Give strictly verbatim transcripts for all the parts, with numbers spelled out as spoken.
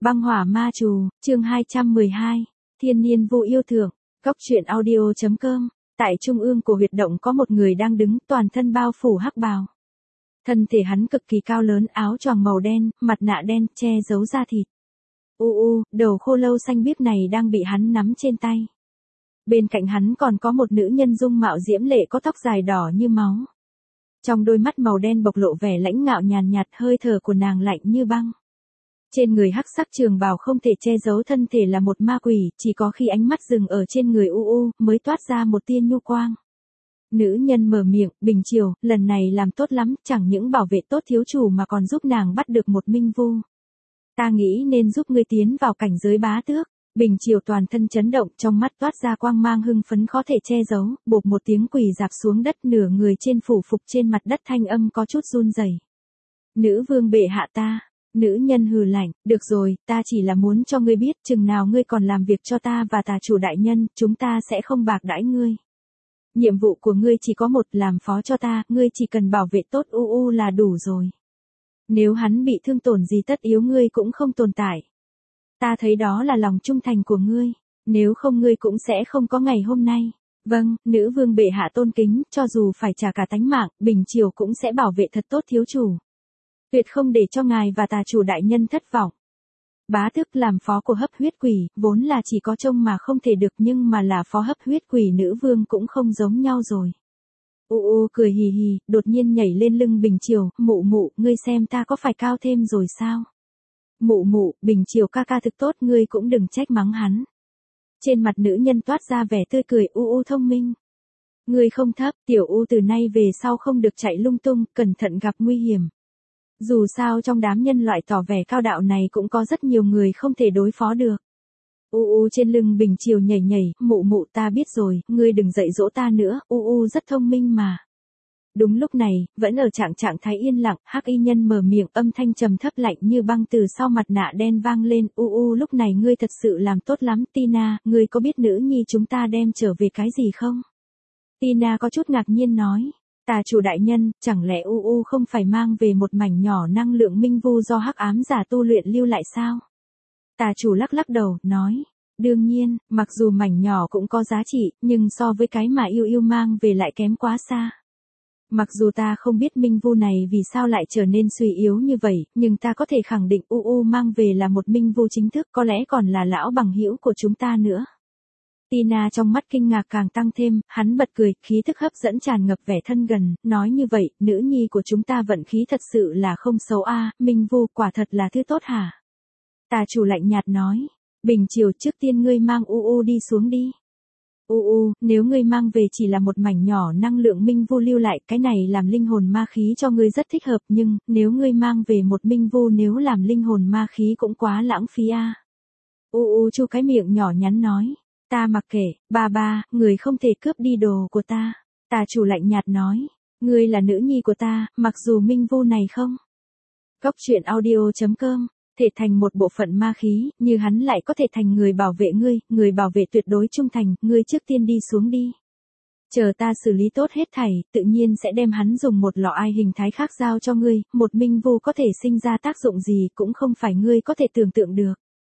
Băng hỏa ma trù, chương hai trăm mười hai, Thiên niên vụ yêu thưởng, góc truyện audio.com, tại trung ương của huyệt động có một người đang đứng toàn thân bao phủ hắc bào. Thân thể hắn cực kỳ cao lớn, áo choàng màu đen, mặt nạ đen, che giấu da thịt. U u, đầu khô lâu xanh biếc này đang bị hắn nắm trên tay. Bên cạnh hắn còn có một nữ nhân dung mạo diễm lệ có tóc dài đỏ như máu. Trong đôi mắt màu đen bộc lộ vẻ lãnh ngạo nhàn nhạt, hơi thở của nàng lạnh như băng. Trên người hắc sắc trường bào không thể che giấu thân thể là một ma quỷ, chỉ có khi ánh mắt dừng ở trên người u u mới toát ra một tia nhu quang. Nữ nhân mở miệng, Bình Triều, lần này làm tốt lắm, chẳng những bảo vệ tốt thiếu chủ mà còn giúp nàng bắt được một minh vu. Ta nghĩ nên giúp ngươi tiến vào cảnh giới bá tước. Bình Triều toàn thân chấn động, trong mắt toát ra quang mang hưng phấn khó thể che giấu, bộp một tiếng quỳ rạp xuống đất, nửa người trên phủ phục trên mặt đất, thanh âm có chút run rẩy. Nữ vương bệ hạ ta. Nữ nhân hừ lạnh, được rồi, ta chỉ là muốn cho ngươi biết, chừng nào ngươi còn làm việc cho ta và tà chủ đại nhân, chúng ta sẽ không bạc đãi ngươi. Nhiệm vụ của ngươi chỉ có một, làm phó cho ta, ngươi chỉ cần bảo vệ tốt u u là đủ rồi. Nếu hắn bị thương tổn gì tất yếu ngươi cũng không tồn tại. Ta thấy đó là lòng trung thành của ngươi, nếu không ngươi cũng sẽ không có ngày hôm nay. Vâng, nữ vương bệ hạ tôn kính, cho dù phải trả cả tánh mạng, Bình Triều cũng sẽ bảo vệ thật tốt thiếu chủ. Tuyệt không để cho ngài và tà chủ đại nhân thất vọng. Bá tước làm phó của hấp huyết quỷ, vốn là chỉ có trông mà không thể được, nhưng mà là phó hấp huyết quỷ nữ vương cũng không giống nhau rồi. U u cười hì hì, đột nhiên nhảy lên lưng Bình Triều, mụ mụ, ngươi xem ta có phải cao thêm rồi sao? Mụ mụ, Bình Triều ca ca thực tốt, ngươi cũng đừng trách mắng hắn. Trên mặt nữ nhân toát ra vẻ tươi cười, u u thông minh. Ngươi không thấp, tiểu u từ nay về sau không được chạy lung tung, cẩn thận gặp nguy hiểm. Dù sao trong đám nhân loại tỏ vẻ cao đạo này cũng có rất nhiều người không thể đối phó được. U u trên lưng Bình Triều nhảy nhảy, mụ mụ ta biết rồi, ngươi đừng dạy dỗ ta nữa, u u rất thông minh mà. Đúng lúc này, vẫn ở trạng trạng thái yên lặng, hắc y nhân mở miệng, âm thanh trầm thấp lạnh như băng từ sau mặt nạ đen vang lên, u u lúc này ngươi thật sự làm tốt lắm, Tina, ngươi có biết nữ nhi chúng ta đem trở về cái gì không? Tina có chút ngạc nhiên nói. Tà chủ đại nhân, chẳng lẽ u u không phải mang về một mảnh nhỏ năng lượng minh vu do hắc ám giả tu luyện lưu lại sao? Tà chủ lắc lắc đầu, nói, đương nhiên, mặc dù mảnh nhỏ cũng có giá trị, nhưng so với cái mà yêu yêu mang về lại kém quá xa. Mặc dù ta không biết minh vu này vì sao lại trở nên suy yếu như vậy, nhưng ta có thể khẳng định u u mang về là một minh vu chính thức, có lẽ còn là lão bằng hữu của chúng ta nữa. Tina trong mắt kinh ngạc càng tăng thêm, hắn bật cười, khí thức hấp dẫn tràn ngập vẻ thân gần, nói như vậy, nữ nhi của chúng ta vận khí thật sự là không xấu a, à, minh vu quả thật là thứ tốt hả? Tà chủ lạnh nhạt nói, Bình Triều trước tiên ngươi mang u u đi xuống đi. U u, nếu ngươi mang về chỉ là một mảnh nhỏ năng lượng minh vu lưu lại, cái này làm linh hồn ma khí cho ngươi rất thích hợp, nhưng, nếu ngươi mang về một minh vu nếu làm linh hồn ma khí cũng quá lãng phí a. À. U u chu cái miệng nhỏ nhắn nói. Ta mặc kệ, ba ba, người không thể cướp đi đồ của ta. Tà chủ lạnh nhạt nói, ngươi là nữ nhi của ta, mặc dù minh vu này không. Góc truyện audio.com, thể thành một bộ phận ma khí, như hắn lại có thể thành người bảo vệ ngươi, người bảo vệ tuyệt đối trung thành, ngươi trước tiên đi xuống đi. Chờ ta xử lý tốt hết thảy, tự nhiên sẽ đem hắn dùng một lọ ai hình thái khác giao cho ngươi, một minh vu có thể sinh ra tác dụng gì cũng không phải ngươi có thể tưởng tượng được.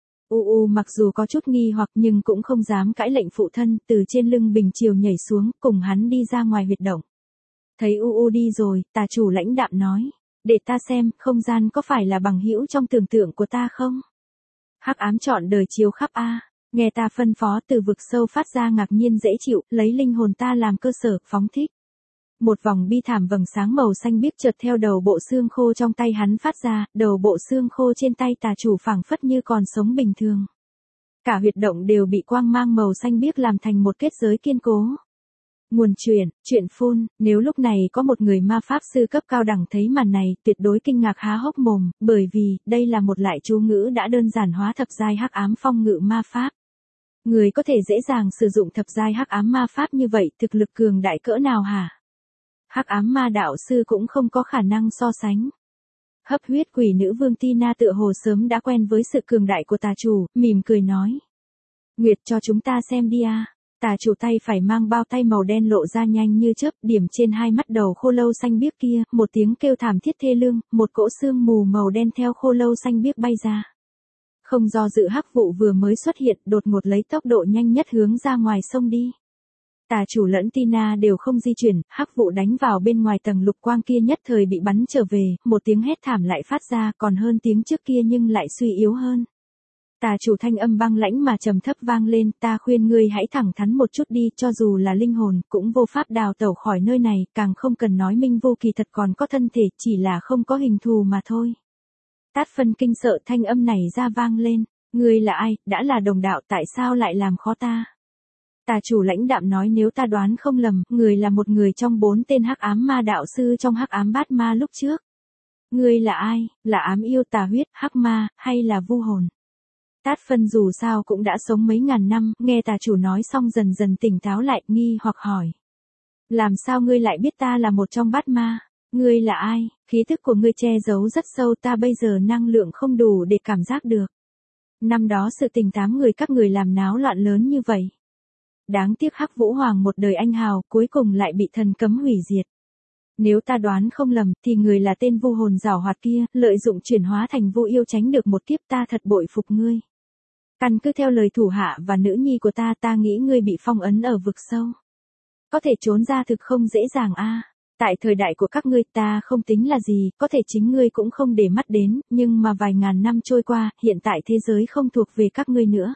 U u mặc dù có chút nghi hoặc nhưng cũng không dám cãi lệnh phụ thân, từ trên lưng Bình Triều nhảy xuống, cùng hắn đi ra ngoài huyệt động. Thấy u u đi rồi, tà chủ lãnh đạm nói, để ta xem, không gian có phải là bằng hữu trong tưởng tượng của ta không? Hắc ám trọn đời chiếu khắp a, nghe ta phân phó, từ vực sâu phát ra ngạc nhiên dễ chịu, lấy linh hồn ta làm cơ sở, phóng thích. Một vòng bi thảm vầng sáng màu xanh biếc chợt theo đầu bộ xương khô trong tay hắn phát ra, đầu bộ xương khô trên tay tà chủ phảng phất như còn sống bình thường. Cả huyệt động đều bị quang mang màu xanh biếc làm thành một kết giới kiên cố. Nguồn truyền, chuyện phun, nếu lúc này có một người ma pháp sư cấp cao đẳng thấy màn này, tuyệt đối kinh ngạc há hốc mồm, bởi vì, đây là một loại chú ngữ đã đơn giản hóa thập giai hắc ám phong ngự ma pháp. Người có thể dễ dàng sử dụng thập giai hắc ám ma pháp như vậy, thực lực cường đại cỡ nào hả? Hắc ám ma đạo sư cũng không có khả năng so sánh. Hấp huyết quỷ nữ vương Tina tựa hồ sớm đã quen với sự cường đại của tà chủ, mỉm cười nói. Nguyệt cho chúng ta xem đi à. Tà chủ tay phải mang bao tay màu đen lộ ra nhanh như chớp, điểm trên hai mắt đầu khô lâu xanh biếc kia, một tiếng kêu thảm thiết thê lương, một cỗ xương mù màu đen theo khô lâu xanh biếc bay ra. Không do dự hắc vụ vừa mới xuất hiện đột ngột lấy tốc độ nhanh nhất hướng ra ngoài sông đi. Tà chủ lẫn Tina đều không di chuyển, hắc vụ đánh vào bên ngoài tầng lục quang kia nhất thời bị bắn trở về, một tiếng hét thảm lại phát ra còn hơn tiếng trước kia nhưng lại suy yếu hơn. Tà chủ thanh âm băng lãnh mà trầm thấp vang lên, ta khuyên ngươi hãy thẳng thắn một chút đi, cho dù là linh hồn, cũng vô pháp đào tẩu khỏi nơi này, càng không cần nói Minh Vô kỳ thật còn có thân thể, chỉ là không có hình thù mà thôi. Tát Phân kinh sợ thanh âm này ra vang lên, ngươi là ai, đã là đồng đạo tại sao lại làm khó ta? Tà chủ lãnh đạm nói nếu ta đoán không lầm, người là một người trong bốn tên hắc ám ma đạo sư trong hắc ám bát ma lúc trước. Ngươi là ai, là ám yêu tà huyết, hắc ma, hay là vu hồn? Tát Phân dù sao cũng đã sống mấy ngàn năm, nghe tà chủ nói xong dần dần tỉnh táo lại, nghi hoặc hỏi. Làm sao ngươi lại biết ta là một trong bát ma? Ngươi là ai, khí thức của ngươi che giấu rất sâu ta bây giờ năng lượng không đủ để cảm giác được. Năm đó sự tình tám người các người làm náo loạn lớn như vậy. Đáng tiếc Hắc Vũ Hoàng một đời anh hào cuối cùng lại bị thần cấm hủy diệt. Nếu ta đoán không lầm thì người là tên vu hồn giảo hoạt kia, lợi dụng chuyển hóa thành vu yêu tránh được một kiếp ta thật bội phục ngươi. Căn cứ theo lời thủ hạ và nữ nhi của ta ta nghĩ ngươi bị phong ấn ở vực sâu. Có thể trốn ra thực không dễ dàng a. Tại thời đại của các ngươi ta không tính là gì, có thể chính ngươi cũng không để mắt đến, nhưng mà vài ngàn năm trôi qua, hiện tại thế giới không thuộc về các ngươi nữa.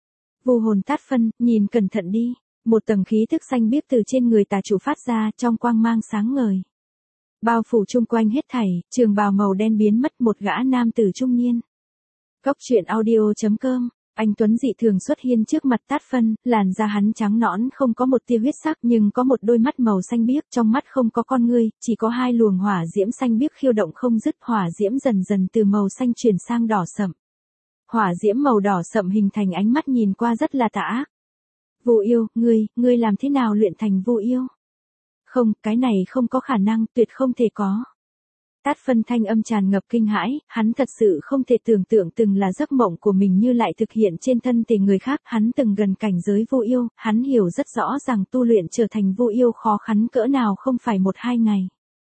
Vu hồn Tát Phân, nhìn cẩn thận đi, một tầng khí thức xanh biếc từ trên người tà chủ phát ra trong quang mang sáng ngời. Bao phủ chung quanh hết thảy, trường bào màu đen biến mất một gã nam tử trung niên. Cốc truyện audio chấm com. Anh Tuấn dị thường xuất hiện trước mặt Tát Phân, làn da hắn trắng nõn không có một tia huyết sắc nhưng có một đôi mắt màu xanh biếc, trong mắt không có con ngươi, chỉ có hai luồng hỏa diễm xanh biếc khiêu động không dứt, hỏa diễm dần dần từ màu xanh chuyển sang đỏ sậm. Hỏa diễm màu đỏ sậm hình thành ánh mắt nhìn qua rất là tà ác. Vu yêu, ngươi, ngươi làm thế nào luyện thành vu yêu? Không, cái này không có khả năng, tuyệt không thể có. Tát Phân thanh âm tràn ngập kinh hãi, hắn thật sự không thể tưởng tượng từng là giấc mộng của mình như lại thực hiện trên thân thể người khác, hắn từng gần cảnh giới vu yêu, hắn hiểu rất rõ rằng tu luyện trở thành vu yêu khó khăn cỡ nào không phải một hai ngày.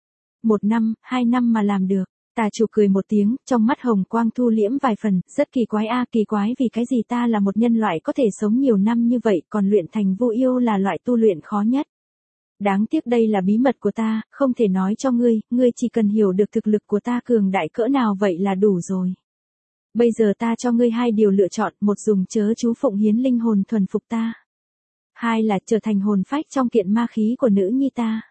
Một năm, hai năm mà làm được. Tà chủ cười một tiếng, trong mắt hồng quang thu liễm vài phần, rất kỳ quái a, kỳ quái vì cái gì ta là một nhân loại có thể sống nhiều năm như vậy, còn luyện thành vu yêu là loại tu luyện khó nhất. Đáng tiếc đây là bí mật của ta, không thể nói cho ngươi, ngươi chỉ cần hiểu được thực lực của ta cường đại cỡ nào vậy là đủ rồi. Bây giờ ta cho ngươi hai điều lựa chọn, một dùng chớ chú phụng hiến linh hồn thuần phục ta. Hai là trở thành hồn phách trong kiện ma khí của nữ nhi ta.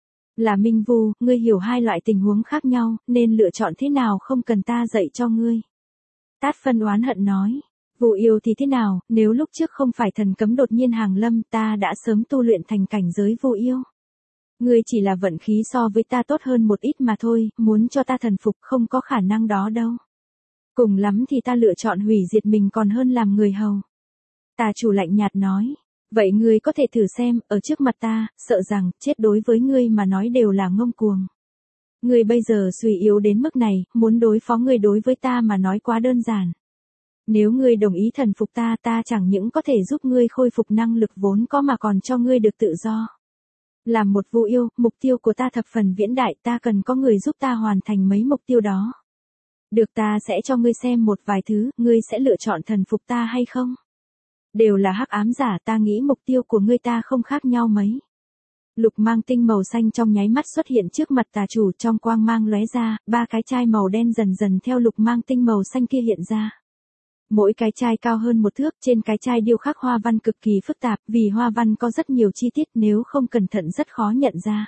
Là Minh Vu, ngươi hiểu hai loại tình huống khác nhau, nên lựa chọn thế nào không cần ta dạy cho ngươi. Tát Phân oán hận nói. Vu yêu thì thế nào, nếu lúc trước không phải thần cấm đột nhiên hàng lâm ta đã sớm tu luyện thành cảnh giới vu yêu. Ngươi chỉ là vận khí so với ta tốt hơn một ít mà thôi, muốn cho ta thần phục không có khả năng đó đâu. Cùng lắm thì ta lựa chọn hủy diệt mình còn hơn làm người hầu. Tà chủ lạnh nhạt nói. Vậy ngươi có thể thử xem, ở trước mặt ta, sợ rằng, chết đối với ngươi mà nói đều là ngông cuồng. Ngươi bây giờ suy yếu đến mức này, muốn đối phó ngươi đối với ta mà nói quá đơn giản. Nếu ngươi đồng ý thần phục ta, ta chẳng những có thể giúp ngươi khôi phục năng lực vốn có mà còn cho ngươi được tự do. Làm một vu yêu, mục tiêu của ta thập phần viễn đại, ta cần có người giúp ta hoàn thành mấy mục tiêu đó. Được, ta sẽ cho ngươi xem một vài thứ, ngươi sẽ lựa chọn thần phục ta hay không? Đều là hắc ám giả, ta nghĩ mục tiêu của ngươi ta không khác nhau mấy. Lục mang tinh màu xanh trong nháy mắt xuất hiện trước mặt tà chủ, trong quang mang lóe ra, ba cái chai màu đen dần dần theo lục mang tinh màu xanh kia hiện ra. Mỗi cái chai cao hơn một thước, trên cái chai điêu khắc hoa văn cực kỳ phức tạp, vì hoa văn có rất nhiều chi tiết nếu không cẩn thận rất khó nhận ra.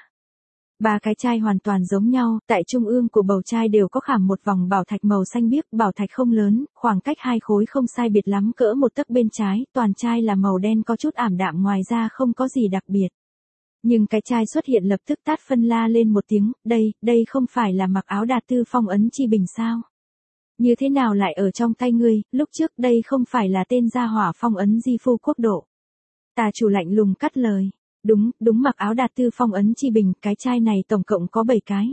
Ba cái chai hoàn toàn giống nhau, tại trung ương của bầu chai đều có khảm một vòng bảo thạch màu xanh biếc, bảo thạch không lớn, khoảng cách hai khối không sai biệt lắm cỡ một tấc bên trái, toàn chai là màu đen có chút ảm đạm ngoài ra không có gì đặc biệt. Nhưng cái chai xuất hiện lập tức Tát Phân la lên một tiếng, đây, đây không phải là mặc áo Đạt Tư phong ấn chi bình sao? Như thế nào lại ở trong tay ngươi, lúc trước đây không phải là tên gia hỏa phong ấn Di Phu quốc độ. Tà chủ lạnh lùng cắt lời. Đúng, đúng mặc áo Đạt Tư phong ấn chi bình, cái chai này tổng cộng có bảy cái.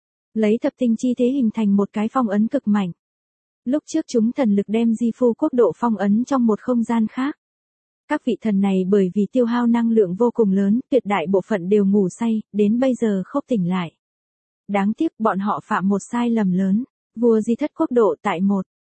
Lấy thập tinh chi thế hình thành một cái phong ấn cực mạnh. Lúc trước chúng thần lực đem Di Phu quốc độ phong ấn trong một không gian khác. Các vị thần này bởi vì tiêu hao năng lượng vô cùng lớn, tuyệt đại bộ phận đều ngủ say, đến bây giờ không tỉnh lại. Đáng tiếc bọn họ phạm một sai lầm lớn. Vua Di Thất quốc độ tại một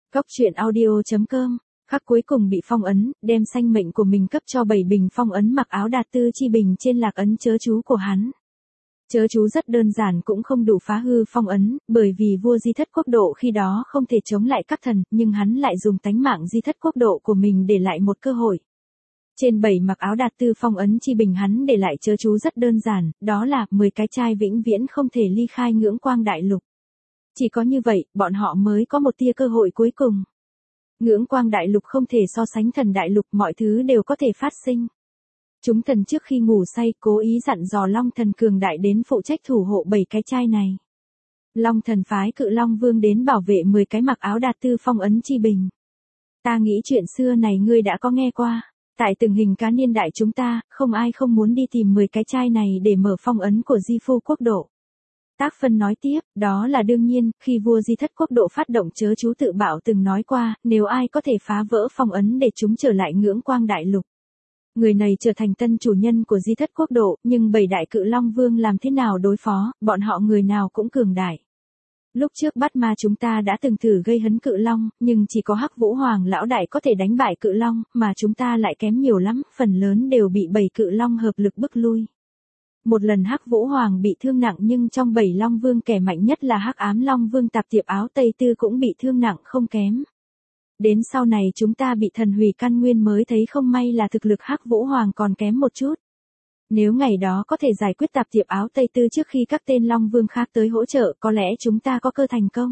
Góc truyện audio.com, khắc cuối cùng bị phong ấn, đem sanh mệnh của mình cấp cho bảy bình phong ấn mặc áo đạt tư chi bình trên lạc ấn chớ chú của hắn. Chớ chú rất đơn giản cũng không đủ phá hư phong ấn, bởi vì vua Di Thất Quốc độ khi đó không thể chống lại các thần, nhưng hắn lại dùng tánh mạng Di Thất Quốc độ của mình để lại một cơ hội. Trên bảy mặc áo đạt tư phong ấn chi bình hắn để lại chớ chú rất đơn giản, đó là mười cái trai vĩnh viễn không thể ly khai ngưỡng quang đại lục. Chỉ có như vậy, bọn họ mới có một tia cơ hội cuối cùng. Ngưỡng quang đại lục không thể so sánh thần đại lục, mọi thứ đều có thể phát sinh. Chúng thần trước khi ngủ say cố ý dặn dò Long thần cường đại đến phụ trách thủ hộ bảy cái trai này. Long thần phái Cự Long Vương đến bảo vệ mười cái mặc áo đạt tư phong ấn chi bình. Ta nghĩ chuyện xưa này ngươi đã có nghe qua. Tại từng hình cá niên đại chúng ta, không ai không muốn đi tìm mười cái trai này để mở phong ấn của Di Phu Quốc độ. Tác Phân nói tiếp, đó là đương nhiên, khi vua Di Thất Quốc độ phát động chớ chú tự bạo từng nói qua, nếu ai có thể phá vỡ phong ấn để chúng trở lại ngưỡng quang đại lục. Người này trở thành tân chủ nhân của Di Thất Quốc độ, nhưng bảy đại Cự Long Vương làm thế nào đối phó, bọn họ người nào cũng cường đại. Lúc trước bắt ma chúng ta đã từng thử gây hấn Cự Long, nhưng chỉ có Hắc Vũ Hoàng lão đại có thể đánh bại Cự Long, mà chúng ta lại kém nhiều lắm, phần lớn đều bị bảy Cự Long hợp lực bức lui. Một lần Hắc Vũ Hoàng bị thương nặng nhưng trong bảy Long Vương kẻ mạnh nhất là Hắc Ám Long Vương Tạp Tiệp Áo Tây Tư cũng bị thương nặng không kém. Đến sau này chúng ta bị thần hủy căn nguyên mới thấy không may là thực lực Hắc Vũ Hoàng còn kém một chút. Nếu ngày đó có thể giải quyết Tạp Tiệp Áo Tây Tư trước khi các tên Long Vương khác tới hỗ trợ, có lẽ chúng ta có cơ thành công.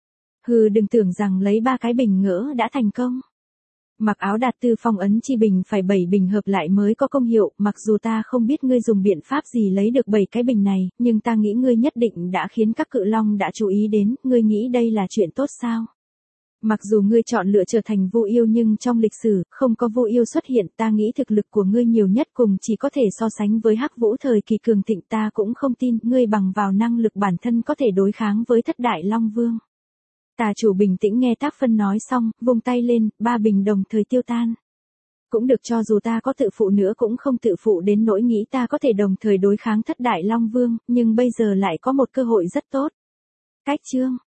Hừ, đừng tưởng rằng lấy ba cái bình ngỡ đã thành công. Mặc áo đạt tư phong ấn chi bình phải bảy bình hợp lại mới có công hiệu, mặc dù ta không biết ngươi dùng biện pháp gì lấy được bảy cái bình này, nhưng ta nghĩ ngươi nhất định đã khiến các Cự Long đã chú ý đến, ngươi nghĩ đây là chuyện tốt sao? Mặc dù ngươi chọn lựa trở thành Vu Yêu nhưng trong lịch sử, không có Vu Yêu xuất hiện, ta nghĩ thực lực của ngươi nhiều nhất cùng chỉ có thể so sánh với Hắc Vũ thời kỳ cường thịnh, ta cũng không tin ngươi bằng vào năng lực bản thân có thể đối kháng với thất đại Long Vương. Tà chủ bình tĩnh nghe Tác Phân nói xong, vung tay lên, ba bình đồng thời tiêu tan. Cũng được, cho dù ta có tự phụ nữa cũng không tự phụ đến nỗi nghĩ ta có thể đồng thời đối kháng thất đại Long Vương, nhưng bây giờ lại có một cơ hội rất tốt. Cách chương